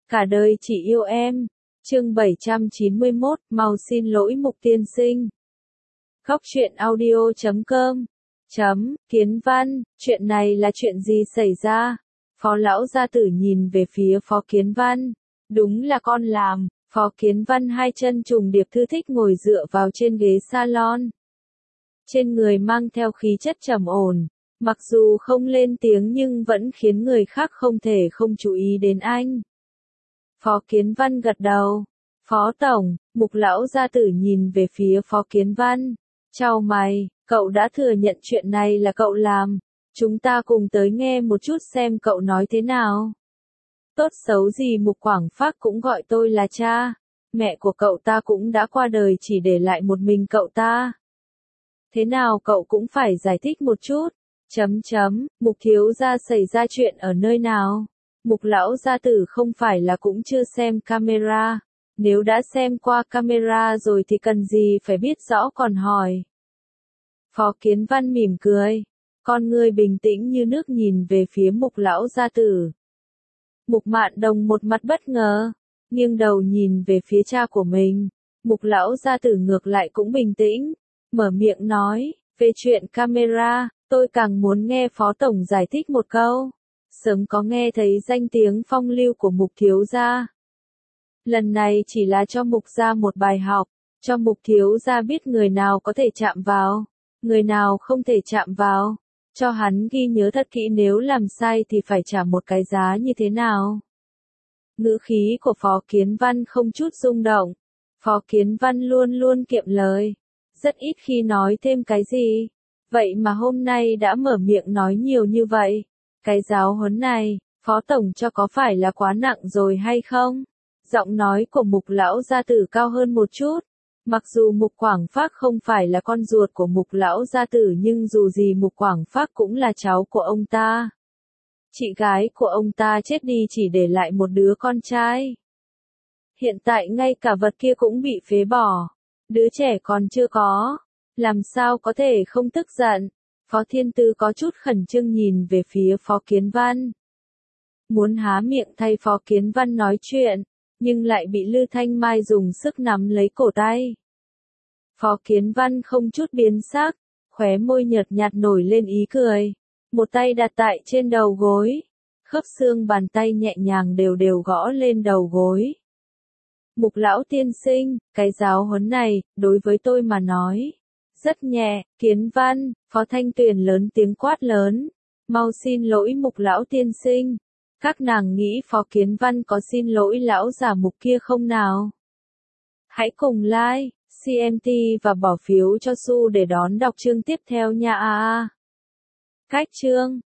Cả đời chỉ yêu em. Chương 791, mau xin lỗi Mục tiên sinh. Góc truyện audio.com. Kiến Văn, chuyện này là chuyện gì xảy ra? Phó lão gia tử nhìn về phía Phó Kiến Văn. Đúng là con làm. Phó Kiến Văn hai chân trùng điệp thư thích ngồi dựa vào trên ghế salon. Trên người mang theo khí chất trầm ổn. Mặc dù không lên tiếng nhưng vẫn khiến người khác không thể không chú ý đến anh. Phó Kiến Văn gật đầu. Phó Tổng, Mục lão gia tử nhìn về phía Phó Kiến Văn. Chào mày, cậu đã thừa nhận chuyện này là cậu làm. Chúng ta cùng tới nghe một chút xem cậu nói thế nào. Tốt xấu gì Mục Quảng Phác cũng gọi tôi là cha. Mẹ của cậu ta cũng đã qua đời chỉ để lại một mình cậu ta. Thế nào cậu cũng phải giải thích một chút. Mục thiếu gia xảy ra chuyện ở nơi nào? Mục lão gia tử không phải là cũng chưa xem camera. Nếu đã xem qua camera rồi thì cần gì phải biết rõ còn hỏi. Phó Kiến Văn mỉm cười. Con người bình tĩnh như nước nhìn về phía Mục lão gia tử. Mục Mạn Đồng một mặt bất ngờ. Nghiêng đầu nhìn về phía cha của mình. Mục lão gia tử ngược lại cũng bình tĩnh. Mở miệng nói. Về chuyện camera, tôi càng muốn nghe Phó Tổng giải thích một câu. Sớm có nghe thấy danh tiếng phong lưu của Mục thiếu gia. Lần này chỉ là cho Mục gia một bài học, cho Mục thiếu gia biết người nào có thể chạm vào, người nào không thể chạm vào, cho hắn ghi nhớ thật kỹ nếu làm sai thì phải trả một cái giá như thế nào. Ngữ khí của Phó Kiến Văn không chút rung động, Phó Kiến Văn luôn luôn kiệm lời, rất ít khi nói thêm cái gì, vậy mà hôm nay đã mở miệng nói nhiều như vậy. Cái giáo huấn này, Phó Tổng cho có phải là quá nặng rồi hay không? Giọng nói của Mục lão gia tử cao hơn một chút. Mặc dù Mục Quảng Phác không phải là con ruột của Mục lão gia tử nhưng dù gì Mục Quảng Phác cũng là cháu của ông ta. Chị gái của ông ta chết đi chỉ để lại một đứa con trai. Hiện tại ngay cả vật kia cũng bị phế bỏ. Đứa trẻ còn chưa có. Làm sao có thể không tức giận? Phó Thiên Tư có chút khẩn trương nhìn về phía Phó Kiến Văn. Muốn há miệng thay Phó Kiến Văn nói chuyện, nhưng lại bị Lư Thanh Mai dùng sức nắm lấy cổ tay. Phó Kiến Văn không chút biến sắc, khóe môi nhợt nhạt nổi lên ý cười. Một tay đặt tại trên đầu gối, khớp xương bàn tay nhẹ nhàng đều đều gõ lên đầu gối. Mục lão tiên sinh, cái giáo huấn này, đối với tôi mà nói. Rất nhẹ, Kiến Văn, Phó Thanh Tuyền lớn tiếng quát lớn. Mau xin lỗi Mục lão tiên sinh. Các nàng nghĩ Phó Kiến Văn có xin lỗi lão già Mục kia không nào? Hãy cùng like, CMT và bỏ phiếu cho Su để đón đọc chương tiếp theo nha. Cách chương